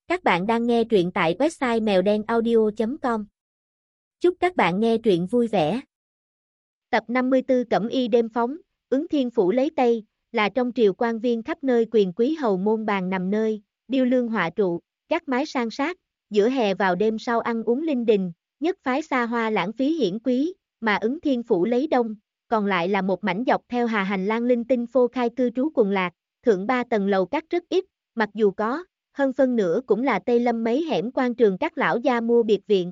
Các bạn đang nghe truyện tại website mèo đen audio.com. Chúc các bạn nghe truyện vui vẻ. Tập 54 Cẩm y đêm phóng, ứng thiên phủ lấy Tây, là trong triều quan viên khắp nơi quyền quý hầu môn bàn nằm nơi, điêu lương họa trụ, các mái san sát, giữa hè vào đêm sau ăn uống linh đình, nhất phái xa hoa lãng phí hiển quý, mà ứng thiên phủ lấy Đông, còn lại là một mảnh dọc theo hà hành lang linh tinh phô khai cư trú quần lạc, thượng 3 tầng lầu các rất ít, mặc dù có, hơn phân nửa cũng là Tây Lâm mấy hẻm quan trường các lão gia mua biệt viện.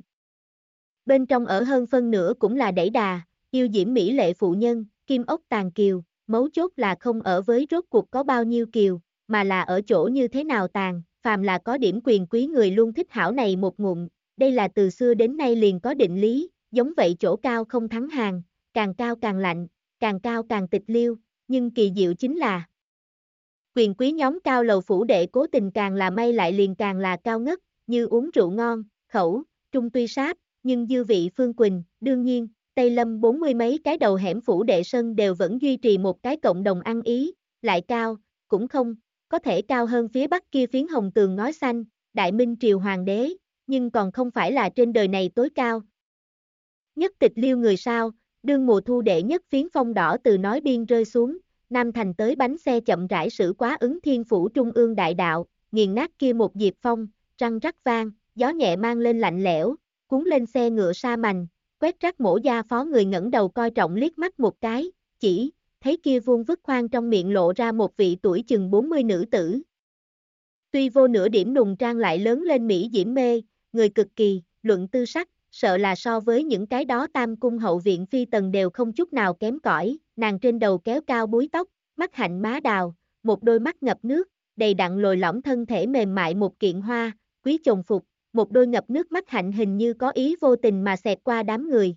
Bên trong ở hơn phân nửa cũng là đẩy đà, yêu diễm mỹ lệ phụ nhân, kim ốc tàn kiều, mấu chốt là không ở với rốt cuộc có bao nhiêu kiều, mà là ở chỗ như thế nào tàn, phàm là có điểm quyền quý người luôn thích hảo này một ngụm, đây là từ xưa đến nay liền có định lý, giống vậy chỗ cao không thắng hàng, càng cao càng lạnh, càng cao càng tịch liêu, nhưng kỳ diệu chính là quyền quý nhóm cao lầu phủ đệ cố tình càng là may lại liền càng là cao ngất, như uống rượu ngon, khẩu, trung tuy sáp, nhưng dư vị phương quỳnh, đương nhiên, Tây Lâm 40 mấy cái đầu hẻm phủ đệ sân đều vẫn duy trì một cái cộng đồng ăn ý, lại cao, cũng không, có thể cao hơn phía bắc kia phiến hồng tường ngói xanh, Đại Minh triều hoàng đế, nhưng còn không phải là trên đời này tối cao. Nhất tịch liêu người sao, đương mùa thu đệ nhất phiến phong đỏ từ nói biên rơi xuống, Nam Thành tới bánh xe chậm rãi xử quá ứng thiên phủ trung ương đại đạo, nghiền nát kia một diệp phong, răng rắc vang, gió nhẹ mang lên lạnh lẽo, cuốn lên xe ngựa sa mành, quét rác mổ gia phó người ngẩng đầu coi trọng liếc mắt một cái, chỉ, thấy kia vuông vức khoan trong miệng lộ ra một vị tuổi chừng 40 nữ tử. Tuy vô nửa điểm nùng trang lại lớn lên mỹ diễm mê, người cực kỳ, luận tư sắc, sợ là so với những cái đó tam cung hậu viện phi tần đều không chút nào kém cỏi, nàng trên đầu kéo cao búi tóc, mắt hạnh má đào, một đôi mắt ngập nước, đầy đặn lồi lõm thân thể mềm mại một kiện hoa, quý chồng phục, một đôi ngập nước mắt hạnh hình như có ý vô tình mà xẹt qua đám người.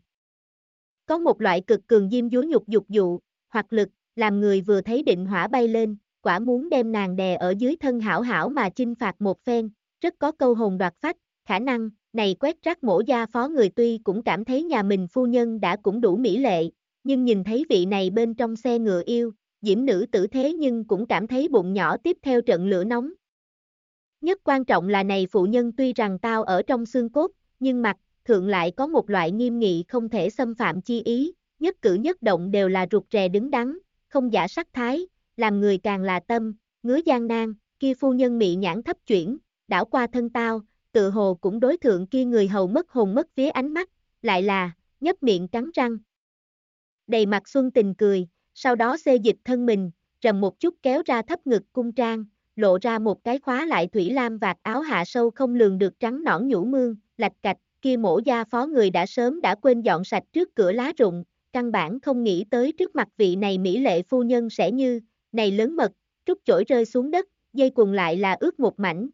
Có một loại cực cường diêm dúa nhục dục dụ, hoặc lực, làm người vừa thấy định hỏa bay lên, quả muốn đem nàng đè ở dưới thân hảo hảo mà chinh phạt một phen, rất có câu hồn đoạt phách, khả năng, này quét rác mổ gia phó người tuy cũng cảm thấy nhà mình phu nhân đã cũng đủ mỹ lệ, nhưng nhìn thấy vị này bên trong xe ngựa yêu, diễm nữ tử thế nhưng cũng cảm thấy bụng nhỏ tiếp theo trận lửa nóng. Nhất quan trọng là này phụ nhân tuy rằng tao ở trong xương cốt, nhưng mặt, thượng lại có một loại nghiêm nghị không thể xâm phạm chi ý, nhất cử nhất động đều là rụt rè đứng đắn, không giả sắc thái, làm người càng là tâm, ngứa gian nan, kia phu nhân mị nhãn thấp chuyển, đảo qua thân tao, tự hồ cũng đối thượng kia người hầu mất hồn mất vía ánh mắt, lại là, nhấp miệng cắn răng. Đầy mặt xuân tình cười, sau đó xê dịch thân mình, rầm một chút kéo ra thấp ngực cung trang, lộ ra một cái khóa lại thủy lam vạt áo hạ sâu không lường được trắng nõn nhũ mương, lạch cạch, kia mổ gia phó người đã sớm đã quên dọn sạch trước cửa lá rụng, căn bản không nghĩ tới trước mặt vị này mỹ lệ phu nhân sẽ như, này lớn mật, trút chổi rơi xuống đất, dây quần lại là ướt một mảnh.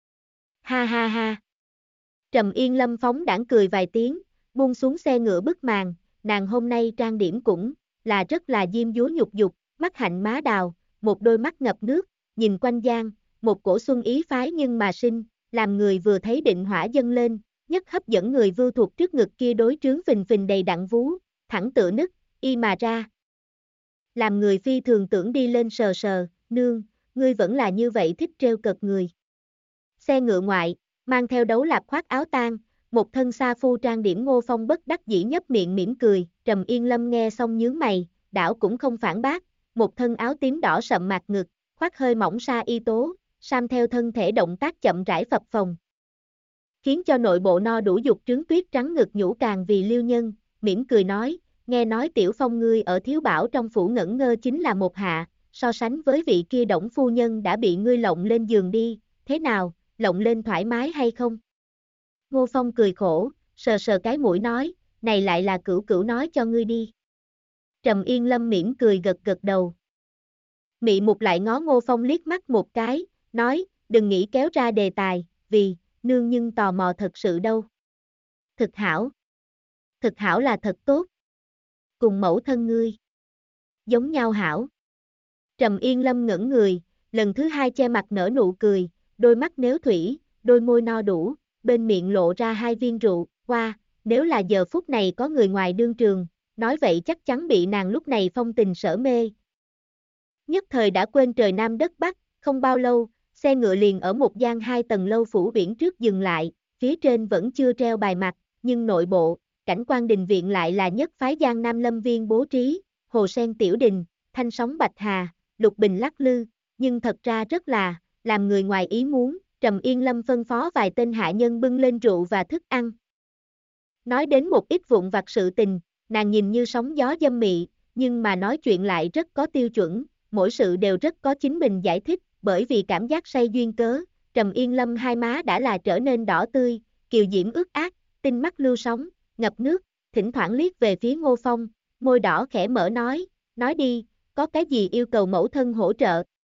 Ha ha ha. Trầm Yên Lâm phóng đãng cười vài tiếng, buông xuống xe ngựa bức màn, nàng hôm nay trang điểm cũng là rất là diêm dúa nhục dục, mắt hạnh má đào, một đôi mắt ngập nước, nhìn quanh gian, một cổ xuân ý phái nhưng mà sinh, làm người vừa thấy định hỏa dâng lên, nhất hấp dẫn người vưu thuộc trước ngực kia đối trướng phình phình đầy đặn vú, thẳng tựa nứt, y mà ra. Làm người phi thường tưởng đi lên sờ sờ, nương, ngươi vẫn là như vậy thích trêu cợt người. Xe ngựa ngoại, mang theo đấu lạp khoác áo tang, một thân sa phu trang điểm Ngô Phong bất đắc dĩ nhấp miệng mỉm cười, Trầm Yên Lâm nghe xong nhướng mày, đảo cũng không phản bác, một thân áo tím đỏ sậm mạc ngực, khoác hơi mỏng sa y tố, sam theo thân thể động tác chậm rãi phập phồng, khiến cho nội bộ no đủ dục trướng tuyết trắng ngực nhũ càng vì liêu nhân, mỉm cười nói, nghe nói Tiểu Phong ngươi ở Thiếu Bảo trong phủ ngẩn ngơ chính là một hạ, so sánh với vị kia Đổng phu nhân đã bị ngươi lộng lên giường đi, thế nào, lộng lên thoải mái hay không? Ngô Phong cười khổ, sờ sờ cái mũi nói, này lại là cửu cửu nói cho ngươi đi. Trầm Yên Lâm mỉm cười gật gật đầu. Mị Mục lại ngó Ngô Phong liếc mắt một cái, nói, đừng nghĩ kéo ra đề tài, vì, nương nhưng tò mò thật sự đâu. Thực hảo là thật tốt. Cùng mẫu thân ngươi. Giống nhau hảo. Trầm Yên Lâm ngẩn người, lần thứ hai che mặt nở nụ cười, đôi mắt nếu thủy, đôi môi no đủ, bên miệng lộ ra hai viên rượu, qua, nếu là giờ phút này có người ngoài đương trường, nói vậy chắc chắn bị nàng lúc này phong tình sở mê. Nhất thời đã quên trời Nam đất Bắc, không bao lâu, xe ngựa liền ở một gian 2 tầng lâu phủ biển trước dừng lại, phía trên vẫn chưa treo bài mặt, nhưng nội bộ, cảnh quan đình viện lại là nhất phái Giang Nam Lâm Viên bố trí, hồ sen tiểu đình, thanh sóng bạch hà, lục bình lắc lư, nhưng thật ra rất là, làm người ngoài ý muốn, Trầm Yên Lâm phân phó vài tên hạ nhân bưng lên rượu và thức ăn. Nói đến một ít vụn vặt sự tình, nàng nhìn như sóng gió dâm mị, nhưng mà nói chuyện lại rất có tiêu chuẩn, mỗi sự đều rất có chính mình giải thích, bởi vì cảm giác say duyên cớ, Trầm Yên Lâm hai má đã là trở nên đỏ tươi, kiều diễm ướt át, tinh mắt lưu sóng, ngập nước, thỉnh thoảng liếc về phía Ngô Phong, môi đỏ khẽ mở nói đi, có cái gì yêu cầu mẫu thân hỗ trợ.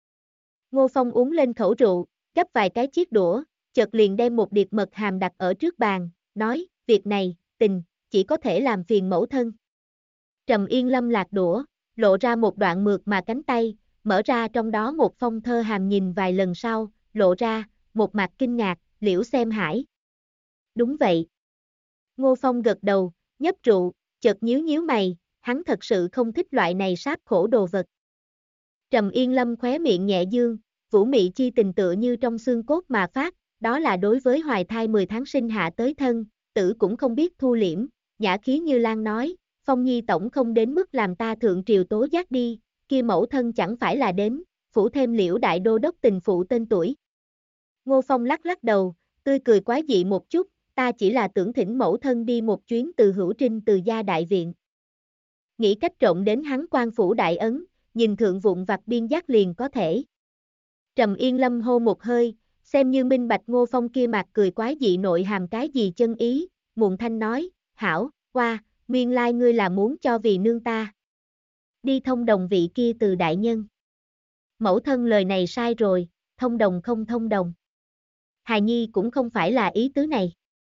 Ngô Phong uống lên khẩu rượu, gấp vài cái chiếc đũa, chợt liền đem một điệp mật hàm đặt ở trước bàn, nói, việc này, chỉ có thể làm phiền mẫu thân. Trầm Yên Lâm lạc đũa, lộ ra một đoạn mượt mà cánh tay, mở ra trong đó một phong thơ hàm nhìn vài lần sau, lộ ra, một mặt kinh ngạc, Liễu xem hải. Đúng vậy. Ngô Phong gật đầu, nhấp rượu, chợt nhíu mày, hắn thật sự không thích loại này sáp khổ đồ vật. Trầm Yên Lâm khóe miệng nhẹ dương, vũ mị chi tình tựa như trong xương cốt mà phát, đó là đối với hoài thai 10 tháng sinh hạ tới thân, tử cũng không biết thu liễm, nhã khí như lan nói, Phong Nhi tổng không đến mức làm ta thượng triều tố giác đi, kia mẫu thân chẳng phải là đến, phủ thêm Liễu đại đô đốc tình phụ tên tuổi. Ngô Phong lắc đầu, tươi cười quái dị một chút, ta chỉ là tưởng thỉnh mẫu thân đi một chuyến từ Hữu Trinh từ gia đại viện. Nghĩ cách trộn đến hắn quan phủ đại ấn, nhìn thượng vụn vặt biên giác liền có thể. Trầm Yên Lâm hô một hơi, xem như minh bạch Ngô Phong kia mặt cười quái dị nội hàm cái gì chân ý, muộn thanh nói, hảo, qua, nguyên lai ngươi là muốn cho vì nương ta. Đi thông đồng vị kia từ đại nhân. Mẫu thân lời này sai rồi, thông đồng không thông đồng. Hài Nhi cũng không phải là ý tứ này.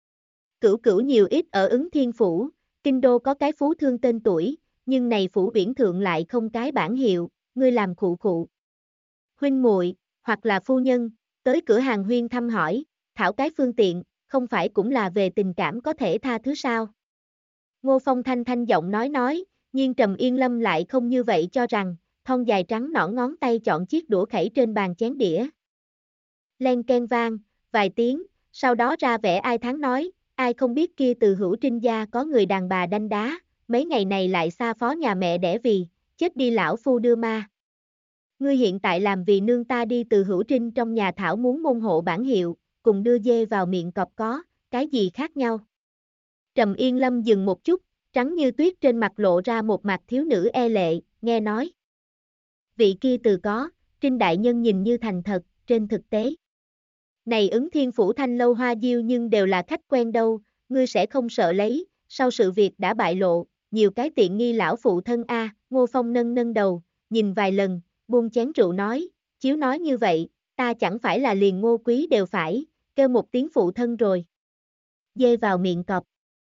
Cửu nhiều ít ở Ứng Thiên Phủ, kinh đô có cái phú thương tên tuổi, nhưng này phủ biển thượng lại không cái bản hiệu, ngươi làm khụ. Huynh muội, hoặc là phu nhân, tới cửa hàng huyên thăm hỏi, thảo cái phương tiện, không phải cũng là về tình cảm có thể tha thứ sao. Ngô Phong thanh giọng nói, nhưng Trầm Yên Lâm lại không như vậy cho rằng, thon dài trắng nõn ngón tay chọn chiếc đũa khẩy trên bàn chén đĩa. Len ken vang, vài tiếng, sau đó ra vẻ ai thán nói, ai không biết kia từ Hữu Trinh gia có người đàn bà đanh đá, mấy ngày này lại xa phó nhà mẹ đẻ vì, chết đi lão phu đưa ma. Ngươi hiện tại làm vì nương ta đi từ Hữu Trinh trong nhà thảo muốn môn hộ bản hiệu, cùng đưa dê vào miệng cọp có, cái gì khác nhau. Trầm Yên Lâm dừng một chút, trắng như tuyết trên mặt lộ ra một mặt thiếu nữ e lệ, nghe nói. Vị kia từ có, Trinh đại nhân nhìn như thành thật, trên thực tế. Này Ứng Thiên Phủ thanh lâu hoa diêu nhưng đều là khách quen đâu, ngươi sẽ không sợ lấy, sau sự việc đã bại lộ, nhiều cái tiện nghi lão phụ thân a. Ngô Phong nâng đầu, nhìn vài lần, buông chén rượu nói, chiếu nói như vậy, ta chẳng phải là liền Ngô Quý đều phải, kêu một tiếng phụ thân rồi. Dê vào miệng cọp.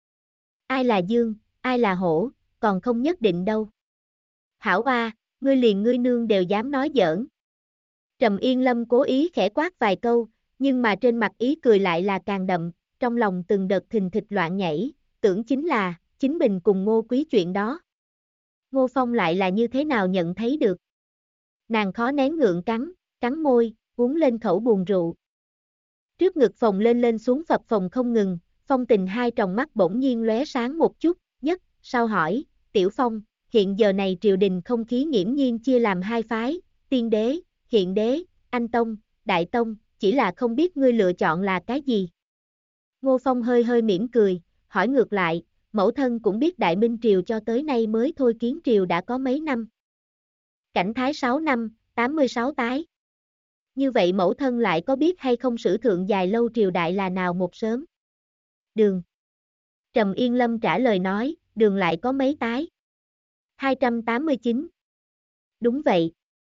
Ai là dương, ai là hổ, còn không nhất định đâu. Hảo a, ngươi liền ngươi nương đều dám nói giỡn. Trầm Yên Lâm cố ý khẽ quát vài câu, nhưng mà trên mặt ý cười lại là càng đậm, trong lòng từng đợt thình thịch loạn nhảy, tưởng chính là, chính mình cùng Ngô Quý chuyện đó. Ngô Phong lại là như thế nào nhận thấy được. Nàng khó nén ngượng cắn môi, uống lên khẩu buồn rượu. Trước ngực phồng lên xuống phập phồng không ngừng, Phong Tình hai tròng mắt bỗng nhiên lóe sáng một chút, sau hỏi, Tiểu Phong, hiện giờ này triều đình không khí nghiễm nhiên chia làm hai phái, tiên đế, hiện đế, anh tông, đại tông, chỉ là không biết ngươi lựa chọn là cái gì. Ngô Phong hơi mỉm cười, hỏi ngược lại, mẫu thân cũng biết Đại Minh Triều cho tới nay mới thôi kiến triều đã có mấy năm. Cảnh thái 6 năm, 86 tái. Như vậy mẫu thân lại có biết hay không sử thượng dài lâu triều đại là nào một sớm? Đường. Trầm Yên Lâm trả lời nói, đường lại có mấy tái? 289. Đúng vậy.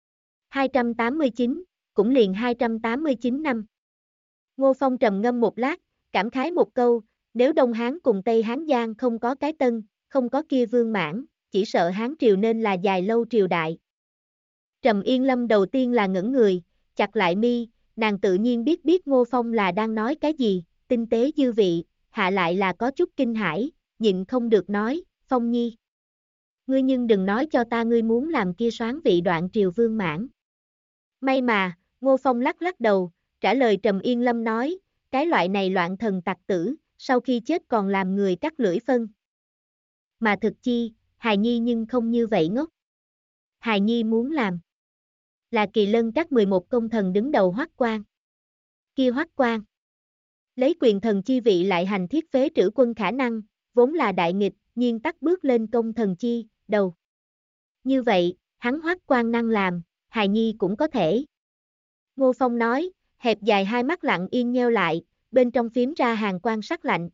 289, cũng liền 289 năm. Ngô Phong trầm ngâm một lát, cảm khái một câu, nếu Đông Hán cùng Tây Hán Giang không có cái Tân, không có kia Vương Mãn, chỉ sợ Hán triều nên là dài lâu triều đại. Trầm Yên Lâm đầu tiên là ngẩn người, chặt lại mi, nàng tự nhiên biết Ngô Phong là đang nói cái gì, tinh tế dư vị, hạ lại là có chút kinh hãi, nhịn không được nói, Phong Nhi. Ngươi nhưng đừng nói cho ta ngươi muốn làm kia soán vị đoạn triều Vương Mãn. May mà, Ngô Phong lắc lắc đầu, trả lời Trầm Yên Lâm nói, cái loại này loạn thần tặc tử, sau khi chết còn làm người cắt lưỡi phân. Mà thực chi, hài nhi nhưng không như vậy ngốc. Hài nhi muốn làm là Kỳ Lân các 11 công thần đứng đầu Hoắc Quan. Kia Hoắc Quan lấy quyền thần chi vị lại hành thiết phế trữ quân khả năng, vốn là đại nghịch, nhiên tắc bước lên công thần chi đầu. Như vậy, hắn Hoắc Quan năng làm, hài nhi cũng có thể. Ngô Phong nói, hẹp dài hai mắt lặng yên nheo lại, bên trong phím ra hàng quang sắc lạnh.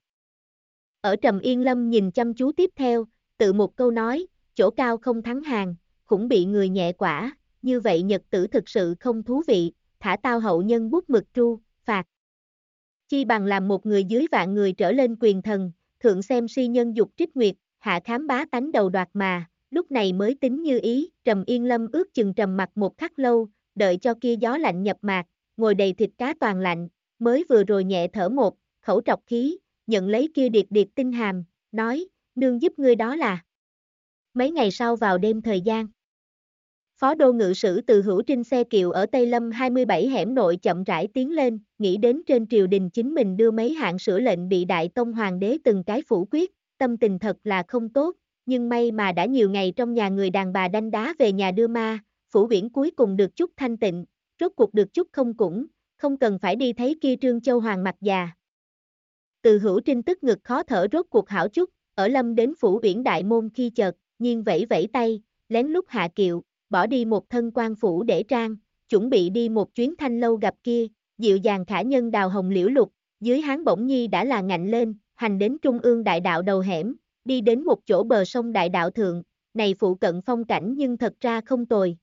Ở Trầm Yên Lâm nhìn chăm chú tiếp theo, tự một câu nói, chỗ cao không thắng hàng, cũng bị người nhẹ quả, như vậy nhật tử thực sự không thú vị, thả tao hậu nhân bút mực tru, phạt. Chi bằng làm một người dưới vạn người trở lên quyền thần, thượng xem si nhân dục trích nguyệt, hạ khám bá tánh đầu đoạt mà, lúc này mới tính như ý, Trầm Yên Lâm ước chừng trầm mặt một khắc lâu, đợi cho kia gió lạnh nhập mạc, ngồi đầy thịt cá toàn lạnh, mới vừa rồi nhẹ thở một, khẩu trọc khí, nhận lấy kia điệt điệt tinh hàm, nói, nương giúp ngươi đó là. Mấy ngày sau vào đêm thời gian. Phó đô ngự sử Từ Hữu Trinh xe kiệu ở Tây Lâm 27 hẻm nội chậm rãi tiến lên, nghĩ đến trên triều đình chính mình đưa mấy hạng sửa lệnh bị Đại Tông Hoàng đế từng cái phủ quyết, tâm tình thật là không tốt, nhưng may mà đã nhiều ngày trong nhà người đàn bà đanh đá về nhà đưa ma, phủ biển cuối cùng được chút thanh tịnh, rốt cuộc được chút không cần phải đi thấy kia Trương Châu Hoàng mặt già. Từ Hữu Trinh tức ngực khó thở rốt cuộc hảo chút, ở Lâm đến phủ biển đại môn khi chợt, nhiên vẫy vẫy tay, lén lút hạ kiệu, bỏ đi một thân quan phủ để trang, chuẩn bị đi một chuyến thanh lâu gặp kia, dịu dàng khả nhân đào hồng liễu lục, dưới hán bỗng nhi đã là ngạnh lên, hành đến trung ương đại đạo đầu hẻm, đi đến một chỗ bờ sông đại đạo thượng, này phụ cận phong cảnh nhưng thật ra không tồi.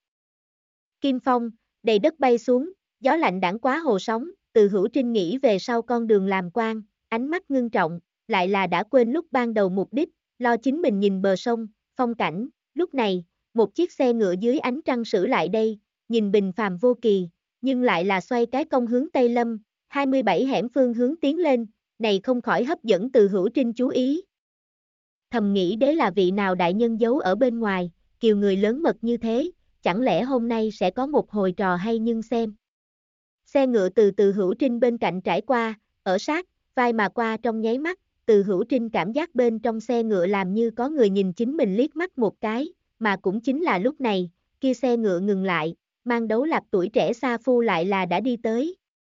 Kim phong, đầy đất bay xuống, gió lạnh đãng quá hồ sóng, Từ Hữu Trinh nghĩ về sau con đường làm quan, ánh mắt ngưng trọng, lại là đã quên lúc ban đầu mục đích, lo chính mình nhìn bờ sông, phong cảnh, lúc này, một chiếc xe ngựa dưới ánh trăng sử lại đây, nhìn bình phàm vô kỳ, nhưng lại là xoay cái cong hướng Tây Lâm, 27 hẻm phương hướng tiến lên, này không khỏi hấp dẫn Từ Hữu Trinh chú ý. Thầm nghĩ đế là vị nào đại nhân giấu ở bên ngoài, kiều người lớn mật như thế, chẳng lẽ hôm nay sẽ có một hồi trò hay nhưng xem. Xe ngựa từ Từ Hữu Trinh bên cạnh trải qua, ở sát, vai mà qua trong nháy mắt, Từ Hữu Trinh cảm giác bên trong xe ngựa làm như có người nhìn chính mình liếc mắt một cái, mà cũng chính là lúc này, kia xe ngựa ngừng lại, mang đấu lạc tuổi trẻ sa phu lại là đã đi tới.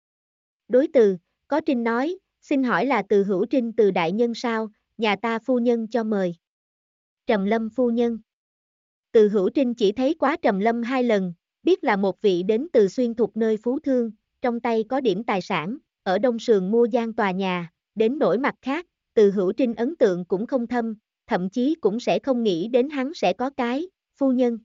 Đối Từ, có Trinh nói, xin hỏi là Từ Hữu Trinh Từ đại nhân sao, nhà ta phu nhân cho mời. Trầm Lâm phu nhân. Từ Hữu Trinh chỉ thấy quá Trầm Lâm 2 lần, biết là một vị đến từ xuyên thuộc nơi phú thương, trong tay có điểm tài sản, ở Đông Sườn mua gian tòa nhà, đến nỗi mặt khác, Từ Hữu Trinh ấn tượng cũng không thâm, thậm chí cũng sẽ không nghĩ đến hắn sẽ có cái, phu nhân.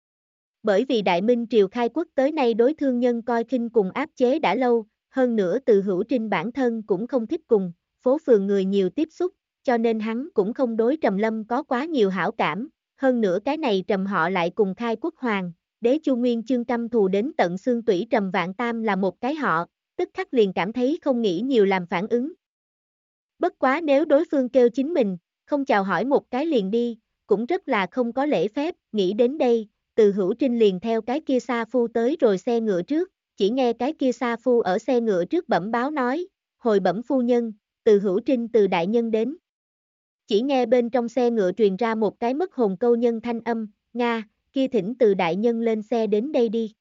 Bởi vì Đại Minh triều khai quốc tới nay đối thương nhân coi khinh cùng áp chế đã lâu, hơn nữa Từ Hữu Trinh bản thân cũng không thích cùng, phố phường người nhiều tiếp xúc, cho nên hắn cũng không đối Trầm Lâm có quá nhiều hảo cảm, hơn nữa cái này Trầm họ lại cùng khai quốc hoàng, đế Chu Nguyên Chương căm thù đến tận xương tủy Trầm Vạn Tam là một cái họ, tức khắc liền cảm thấy không nghĩ nhiều làm phản ứng. Bất quá nếu đối phương kêu chính mình, không chào hỏi một cái liền đi, cũng rất là không có lễ phép, nghĩ đến đây, Từ Hữu Trinh liền theo cái kia sa phu tới rồi xe ngựa trước, chỉ nghe cái kia sa phu ở xe ngựa trước bẩm báo nói, hồi bẩm phu nhân, Từ Hữu Trinh Từ đại nhân đến. Chỉ nghe bên trong xe ngựa truyền ra một cái mất hồn câu nhân thanh âm, Nga, kia thỉnh Từ đại nhân lên xe đến đây đi.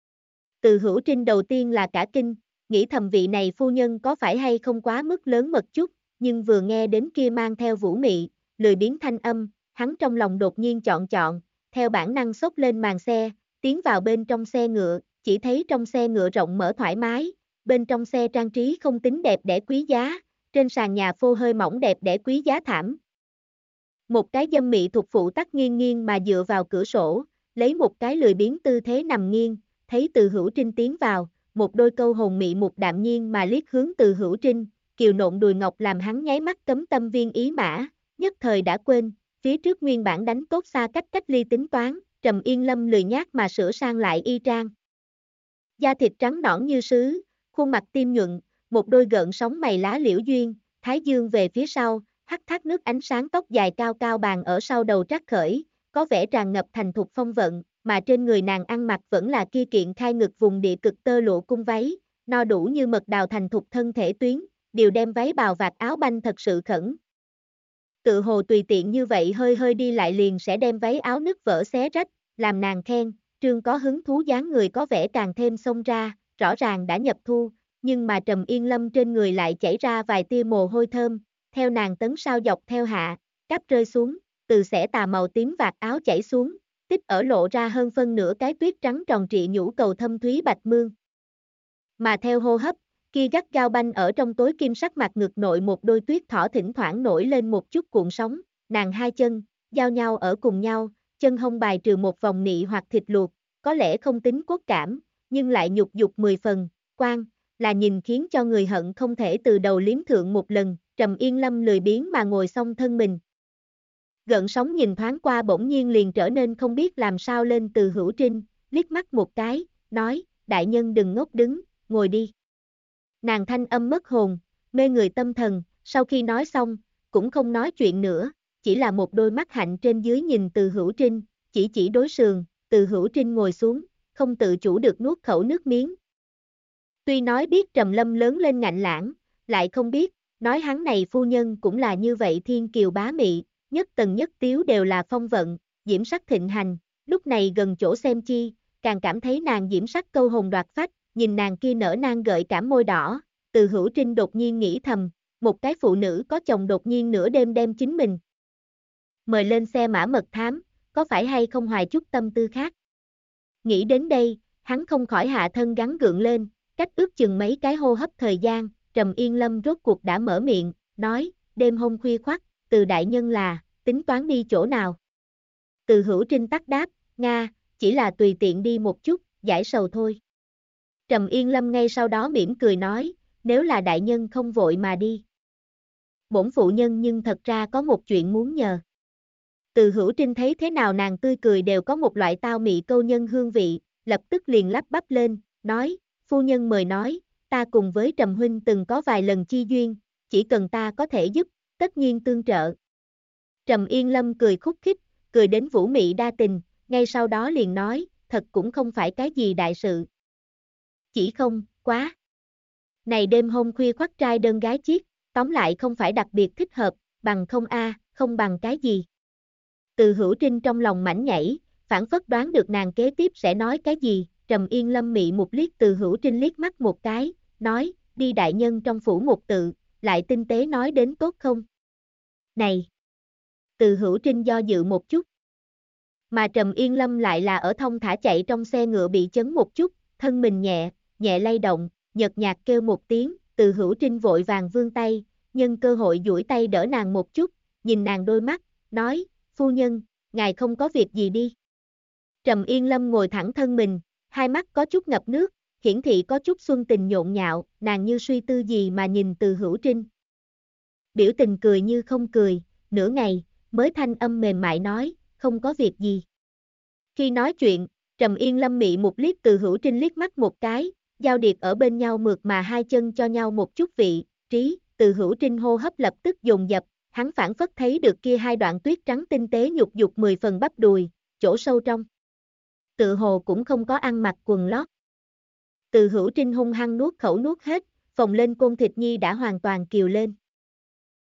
Từ Hữu Trinh đầu tiên là cả kinh, nghĩ thầm vị này phu nhân có phải hay không quá mức lớn mật chút, nhưng vừa nghe đến kia mang theo vũ mị, lười biếng thanh âm, hắn trong lòng đột nhiên chọn, theo bản năng xốc lên màn xe, tiến vào bên trong xe ngựa, chỉ thấy trong xe ngựa rộng mở thoải mái, bên trong xe trang trí không tính đẹp đẽ quý giá, trên sàn nhà phô hơi mỏng đẹp đẽ quý giá thảm. Một cái dâm mị thuộc phụ tắc nghiêng nghiêng mà dựa vào cửa sổ, lấy một cái lười biếng tư thế nằm nghiêng, thấy Từ Hữu Trinh tiến vào, một đôi câu hồn mị một đạm nhiên mà liếc hướng Từ Hữu Trinh, kiều nộn đùi ngọc làm hắn nháy mắt cấm tâm viên ý mã, nhất thời đã quên, phía trước nguyên bản đánh tốt xa cách ly tính toán, Trầm Yên Lâm lười nhác mà sửa sang lại y trang. Da thịt trắng nõn như sứ, khuôn mặt tiêm nhuận, một đôi gợn sóng mày lá liễu duyên, thái dương về phía sau, hắt thác nước ánh sáng tóc dài cao cao bàn ở sau đầu trác khởi, có vẻ tràn ngập thành thục phong vận, mà trên người nàng ăn mặc vẫn là kia kiện khai ngực vùng địa cực tơ lụa cung váy, no đủ như mật đào thành thục thân thể tuyến, đều đem váy bào vạt áo banh thật sự khẩn. Tự hồ tùy tiện như vậy hơi hơi đi lại liền sẽ đem váy áo nứt vỡ xé rách, làm nàng khen, Trương có hứng thú dáng người có vẻ càng thêm xông ra, rõ ràng đã nhập thu, nhưng mà Trầm Yên Lâm trên người lại chảy ra vài tia mồ hôi thơm, theo nàng tấn sao dọc theo hạ, cáp rơi xuống, từ xẻ tà màu tím vạt áo chảy xuống, tích ở lộ ra hơn phân nửa cái tuyết trắng tròn trịa nhũ cầu thâm thúy bạch mương. Mà theo hô hấp, kia gắt gao banh ở trong tối kim sắc mặt ngực nội một đôi tuyết thỏ thỉnh thoảng nổi lên một chút cuộn sóng, nàng hai chân, giao nhau ở cùng nhau, chân hông bài trừ một vòng nị hoặc thịt luộc, có lẽ không tính cốt cảm, nhưng lại nhục dục 10 phần, quan, là nhìn khiến cho người hận không thể từ đầu liếm thượng một lần, Trầm Yên Lâm lười biếng mà ngồi xong thân mình. Gợn sóng nhìn thoáng qua bỗng nhiên liền trở nên không biết làm sao lên Từ Hữu Trinh, liếc mắt một cái, nói, đại nhân đừng ngốc đứng, ngồi đi. Nàng thanh âm mất hồn, mê người tâm thần, sau khi nói xong, cũng không nói chuyện nữa, chỉ là một đôi mắt hạnh trên dưới nhìn Từ Hữu Trinh, chỉ đối sườn, Từ Hữu Trinh ngồi xuống, không tự chủ được nuốt khẩu nước miếng. Tuy nói biết Trầm Lâm lớn lên ngạnh lãng, lại không biết, nói hắn này phu nhân cũng là như vậy thiên kiều bá mị, nhất tần nhất tiếu đều là phong vận, diễm sắc thịnh hành, lúc này gần chỗ xem chi, càng cảm thấy nàng diễm sắc câu hồn đoạt phách, nhìn nàng kia nở nang gợi cảm môi đỏ, Từ Hữu Trinh đột nhiên nghĩ thầm, một cái phụ nữ có chồng đột nhiên nửa đêm đem chính mình mời lên xe mã mật thám, có phải hay không hoài chút tâm tư khác. Nghĩ đến đây, hắn không khỏi hạ thân gắn gượng lên, cách ước chừng mấy cái hô hấp thời gian, Trầm Yên Lâm rốt cuộc đã mở miệng, nói, đêm hôm khuya khoắt, Từ đại nhân là, tính toán đi chỗ nào. Từ Hữu Trinh tắc đáp, Nga, chỉ là tùy tiện đi một chút, giải sầu thôi. Trầm Yên Lâm ngay sau đó mỉm cười nói, nếu là đại nhân không vội mà đi. Bổn phụ nhân nhưng thật ra có một chuyện muốn nhờ. Từ Hữu Trinh thấy thế nào nàng tươi cười đều có một loại tao mị câu nhân hương vị, lập tức liền lắp bắp lên, nói, phu nhân mời nói, ta cùng với Trầm huynh từng có vài lần chi duyên, chỉ cần ta có thể giúp, tất nhiên tương trợ. Trầm Yên Lâm cười khúc khích, cười đến vũ mị đa tình, ngay sau đó liền nói, thật cũng không phải cái gì đại sự. Chỉ không, quá. Này đêm hôm khuya khoắt trai đơn gái chiếc, tóm lại không phải đặc biệt thích hợp, bằng không không bằng cái gì. Từ Hữu Trinh trong lòng mảnh nhảy, phản phất đoán được nàng kế tiếp sẽ nói cái gì, Trầm Yên Lâm mị một liếc Từ Hữu Trinh liếc mắt một cái, nói, đi đại nhân trong phủ một tự, lại tinh tế nói đến tốt không? Này! Từ Hữu Trinh do dự một chút. Mà Trầm Yên Lâm lại là ở thông thả chạy trong xe ngựa bị chấn một chút, thân mình nhẹ lay động, nhợt nhạt kêu một tiếng, Từ Hữu Trinh vội vàng vươn tay, nhân cơ hội duỗi tay đỡ nàng một chút, nhìn nàng đôi mắt, nói, phu nhân, ngài không có việc gì đi. Trầm Yên Lâm ngồi thẳng thân mình, hai mắt có chút ngập nước, hiển thị có chút xuân tình nhộn nhạo, nàng như suy tư gì mà nhìn Từ Hữu Trinh. Biểu tình cười như không cười, nửa ngày, mới thanh âm mềm mại nói, không có việc gì. Khi nói chuyện, Trầm Yên Lâm mị một liếc Từ Hữu Trinh liếc mắt một cái, giao điệp ở bên nhau mượt mà hai chân cho nhau một chút vị, trí, Từ Hữu Trinh hô hấp lập tức dồn dập, hắn phản phất thấy được kia hai đoạn tuyết trắng tinh tế nhục dục 10 phần bắp đùi, chỗ sâu trong. Tự hồ cũng không có ăn mặc quần lót. Từ Hữu Trinh hung hăng nuốt khẩu nuốt hết, phồng lên côn thịt nhi đã hoàn toàn kiều lên.